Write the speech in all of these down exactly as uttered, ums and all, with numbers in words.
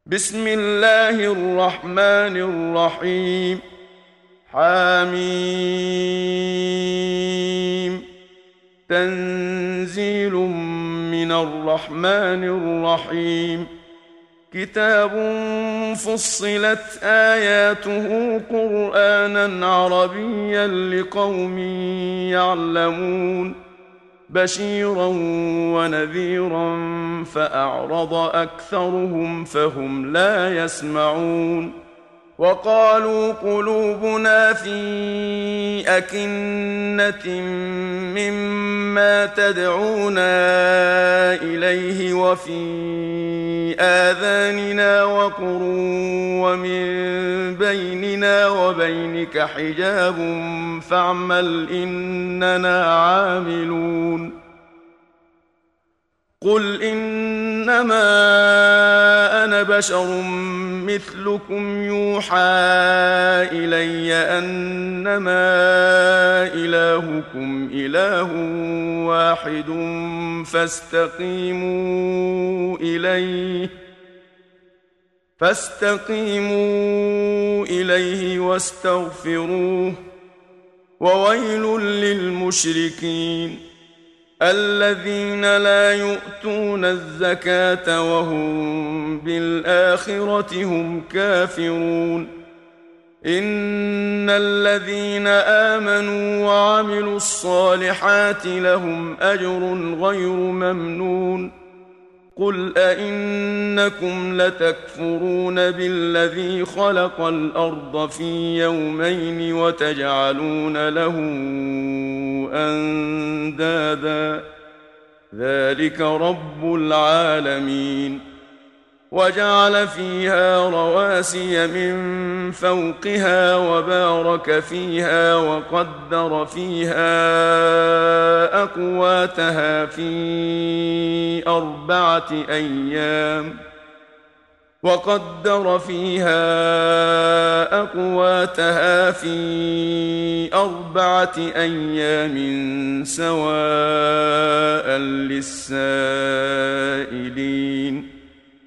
بسم الله الرحمن الرحيم. حميم. تنزيل من الرحمن الرحيم. كتاب فصلت آياته قرآنا عربيا لقوم يعلمون بشيرا ونذيرا فأعرض أكثرهم فهم لا يسمعون. وقالوا قلوبنا في أكنة مما تدعونا إليه وفي آذاننا وقر ومن بيننا وبينك حجاب فاعمل إننا عاملون. قل إنما أنا بشر مثلكم يوحى إلي أنما إلهكم إله واحد فاستقيموا إليه فاستقيموا إليه واستغفروه. وويل للمشركين الذين لا يؤتون الزكاة وهم بالآخرة هم كافرون. إن الذين آمنوا وعملوا الصالحات لهم أجر غير ممنون. قل أئنكم لتكفرون بالذي خلق الأرض في يومين وتجعلون له أندادا ذلك رب العالمين. وجعل فيها رواسي من فوقها وبارك فيها وقدر فيها أقواتها في أربعة أيام وقدر فيها أقواتها في أربعة أيام سواء للسائلين.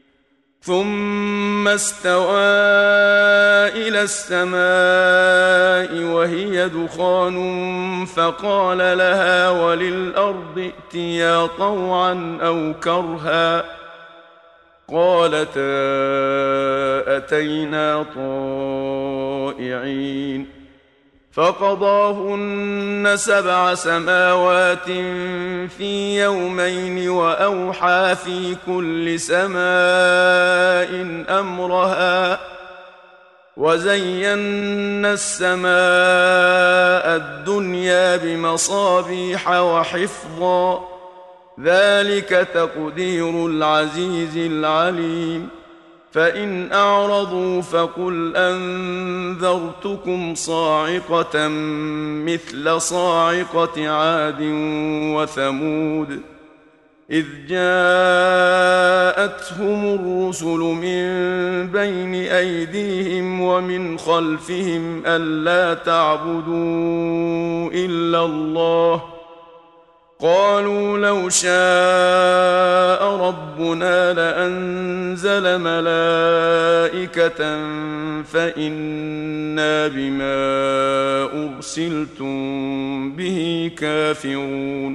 ثم استوى إلى السماء وهي دخان فقال لها وللأرض ائتيا طوعا أو كرها قالتا أتينا طائعين. فقضاهن سبع سماوات في يومين وأوحى في كل سماء أمرها وزينا السماء الدنيا بمصابيح وحفظا ذلك تقدير العزيز العليم. فإن أعرضوا فقل أنذرتكم صاعقة مثل صاعقة عاد وثمود إذ جاءتهم الرسل من بين أيديهم ومن خلفهم ألا تعبدوا إلا الله قالوا لو شاء ربنا لأنزل ملائكة فإنا بما أرسلتم به كافرون.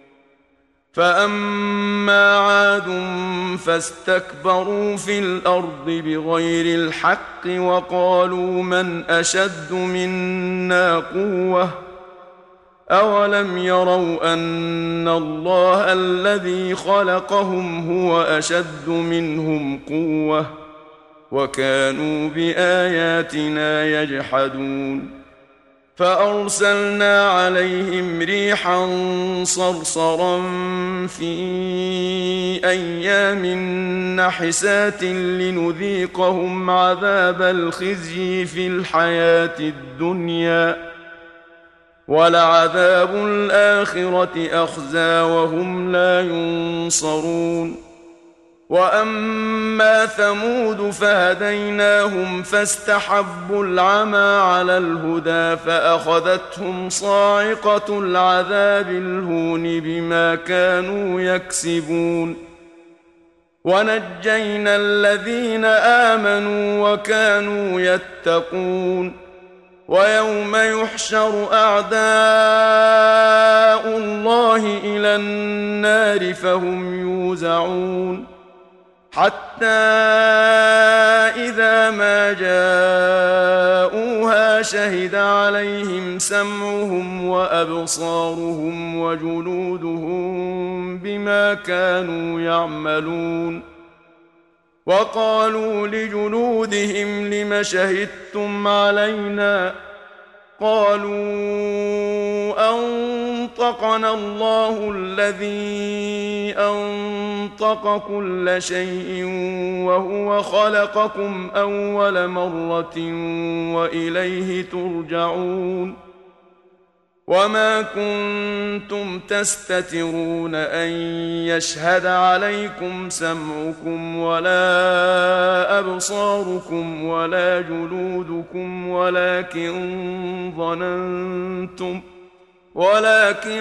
فأما عاد فاستكبروا في الأرض بغير الحق وقالوا من أشد منا قوة أولم يروا أن الله الذي خلقهم هو أشد منهم قوة وكانوا بآياتنا يجحدون. فأرسلنا عليهم ريحا صرصرا في أيام نحسات لنذيقهم عذاب الخزي في الحياة الدنيا ولعذاب الآخرة أخزى وهم لا ينصرون. وأما ثمود فهديناهم فاستحبوا العمى على الهدى فأخذتهم صاعقة العذاب الهون بما كانوا يكسبون. ونجينا الذين آمنوا وكانوا يتقون ويوم يحشر أعداء الله إلى النار فهم يوزعون حتى إذا ما جاءوها شهد عليهم سمعهم وأبصارهم وجلودهم بما كانوا يعملون وقالوا لجلودهم لم شهدتم علينا قالوا أنطقنا الله الذي أنطق كل شيء وهو خلقكم أول مرة وإليه ترجعون وما كنتم تستترون أن يشهد عليكم سمعكم ولا أبصاركم ولا جلودكم ولكن ظننتم ولكن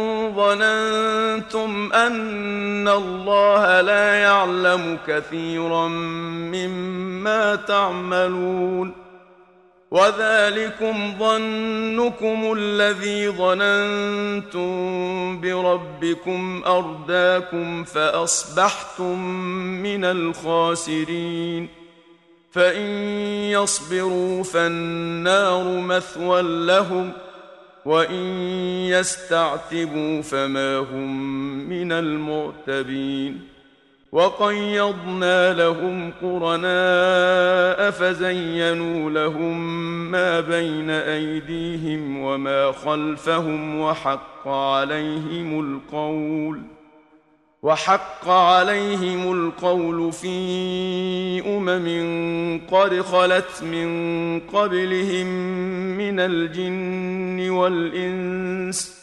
ظننتم أن الله لا يعلم كثيرا مما تعملون وذلكم ظنكم الذي ظننتم بربكم أرداكم فأصبحتم من الخاسرين فإن يصبروا فالنار مثوى لهم وإن يستعتبوا فما هم من المعتبين وقيضنا لهم قرناء فزينوا لهم ما بين أيديهم وما خلفهم وحق عليهم القول وحق عليهم القول في أمم قد خلت من قبلهم من الجن والإنس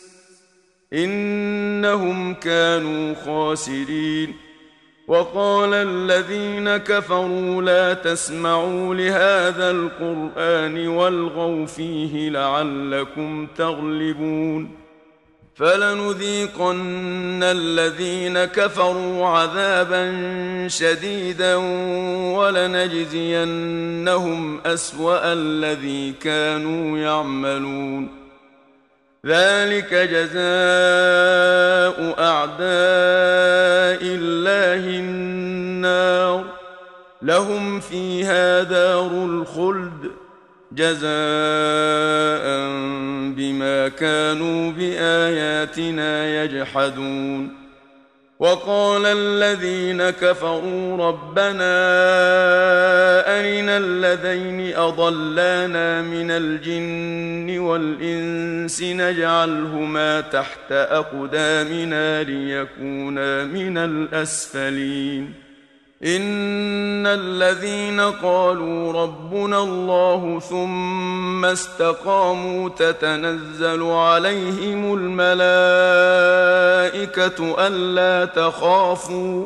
إنهم كانوا خاسرين وقال الذين كفروا لا تسمعوا لهذا القرآن والغوا فيه لعلكم تغلبون فلنذيقن الذين كفروا عذابا شديدا ولنجزينهم أسوأ الذي كانوا يعملون ذلك جزاء أعداء الله النار لهم فيها دار الخلد جزاء بما كانوا بآياتنا يجحدون وقال الذين كفروا ربنا أرنا الذين أضلانا من الجن والإنس نجعلهما تحت أقدامنا ليكونا من الأسفلين إن الذين قالوا ربنا الله ثم استقاموا تتنزل عليهم الملائكة ألا تخافوا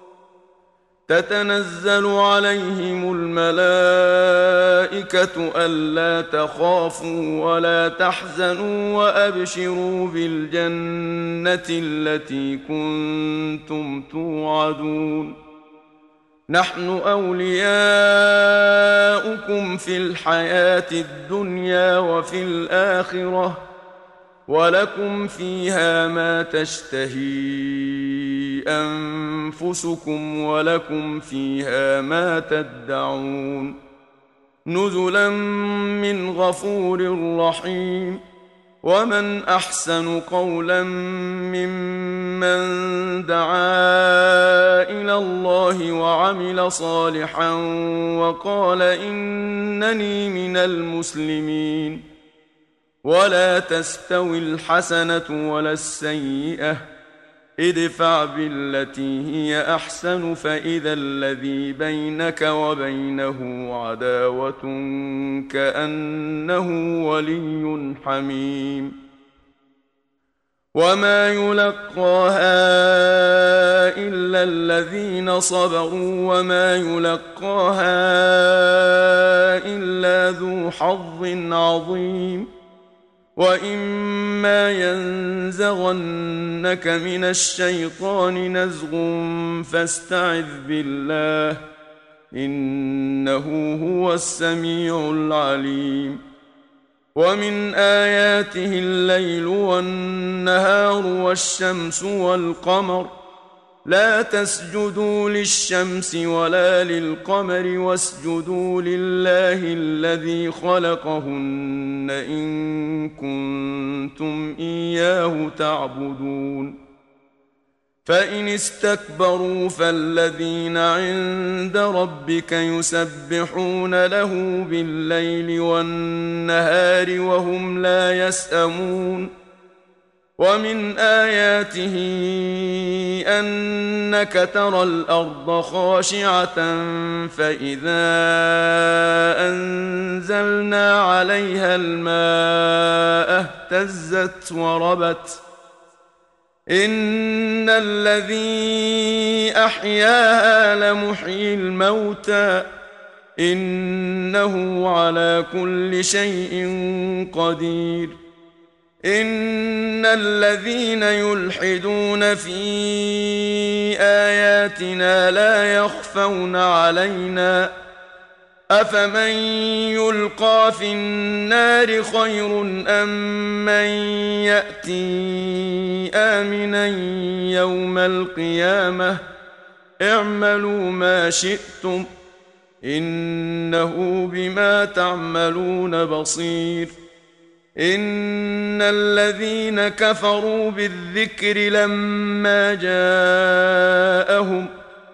تتنزل عليهم الملائكة ألا تخافوا ولا تحزنوا وأبشروا بالجنة التي كنتم توعدون نحن أولياؤكم في الحياة الدنيا وفي الآخرة ولكم فيها ما تشتهي أنفسكم ولكم فيها ما تدعون نزلا من غفور رحيم ومن أحسن قولا ممن دعا إلى الله وعمل صالحا وقال إنني من المسلمين ولا تستوي الحسنة ولا السيئة ادفع بالتي هي أحسن فإذا الذي بينك وبينه عداوة كأنه ولي حميم وما يلقاها إلا الذين صبروا وما يلقاها إلا ذو حظ عظيم وإما ينزغنك من الشيطان نزغ فاستعذ بالله إنه هو السميع العليم. ومن آياته الليل والنهار والشمس والقمر لا تسجدوا للشمس ولا للقمر واسجدوا لله الذي خلقهن إن كنتم إياه تعبدون. فإن استكبروا فالذين عند ربك يسبحون له بالليل والنهار وهم لا يسأمون. ومن آياته أنك ترى الأرض خاشعة فإذا أنزلنا عليها الماء اهتزت وربت إن الذي أحياها لمحيي الموتى إنه على كل شيء قدير. إن الذين يلحدون في آياتنا لا يخفون علينا أفمن يلقى في النار خير أم من يأتي آمنا يوم القيامة اعملوا ما شئتم إنه بما تعملون بصير. إن الذين كفروا بالذكر لما جاءهم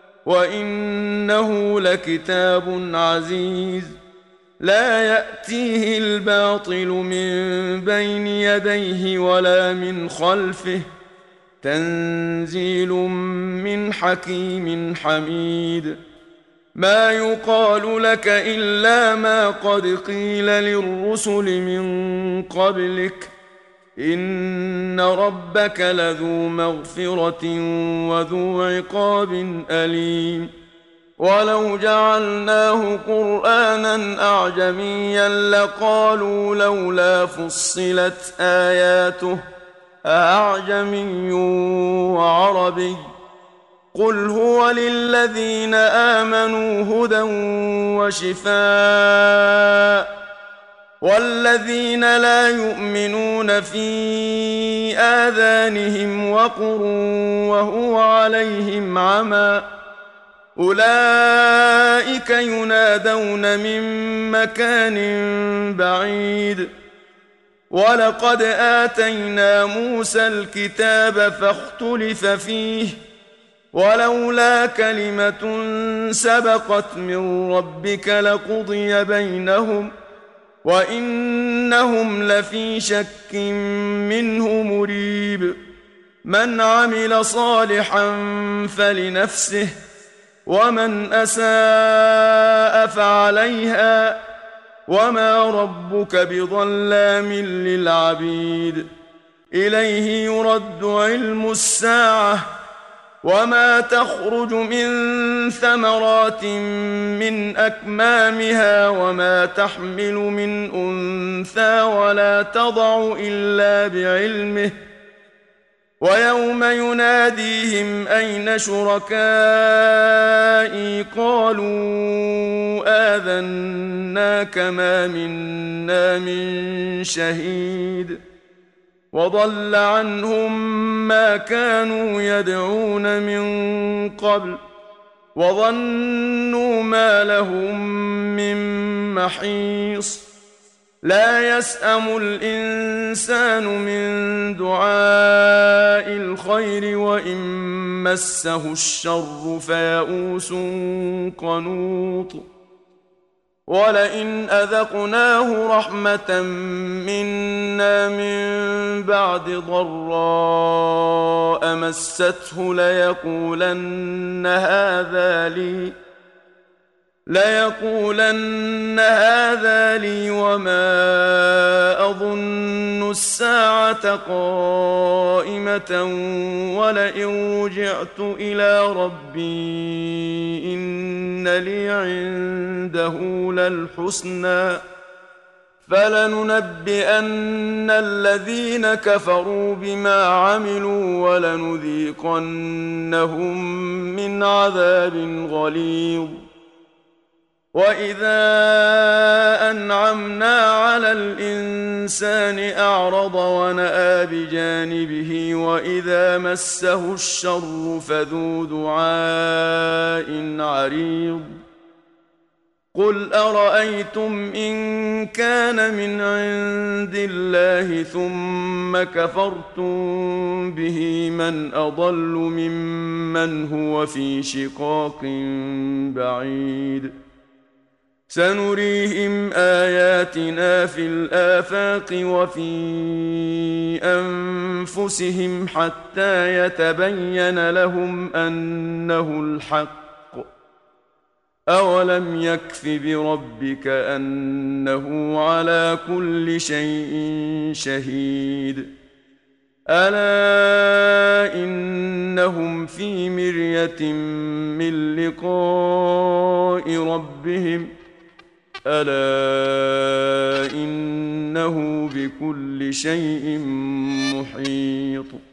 وإنه لكتاب عزيز لا يأتيه الباطل من بين يديه ولا من خلفه تنزيل من حكيم حميد. ما يقال لك إلا ما قد قيل للرسل من قبلك إن ربك لذو مغفرة وذو عقاب أليم. ولو جعلناه قرآنا أعجميا لقالوا لولا فصلت آياته أعجمي وعربي قل هو للذين آمنوا هدى وشفاء والذين لا يؤمنون في آذانهم وقر وهو عليهم عمى أولئك ينادون من مكان بعيد. ولقد آتينا موسى الكتاب فاختلف فيه ولولا كلمة سبقت من ربك لقضي بينهم وإنهم لفي شك منه مريب. من عمل صالحا فلنفسه ومن أساء فعليها وما ربك بظلام للعبيد. إليه يرد علم الساعة وما تخرج من ثمرات من أكمامها وما تحمل من أنثى ولا تضع إلا بعلمه ويوم يناديهم أين شركائي قالوا آذناك ما منا من شهيد وضل عنهم ما كانوا يدعون من قبل وظنوا ما لهم من محيص. لا يسأم الإنسان من دعاء الخير وإن مسه الشر فيئوس قنوط. ولئن أذقناه رحمة منا من بعد ضراء مسته ليقولن هذا لي ليقولن هذا لي وما أظن الساعة قائمة ولئن رجعت إلى ربي إن لي عنده للحسنى فلننبئن الذين كفروا بما عملوا ولنذيقنهم من عذاب غليظ. وإذا أنعمنا على الإنسان أعرض ونأى بجانبه وإذا مسه الشر فذو دعاء عريض. قل أرأيتم إن كان من عند الله ثم كفرتم به من أضل ممن هو في شقاق بعيد. سنريهم آياتنا في الآفاق وفي أنفسهم حتى يتبين لهم أنه الحق. أولم يكف بربك أنه على كل شيء شهيد. ألا إنهم في مرية من لقاء ربهم ألا إنه بكل شيء محيط.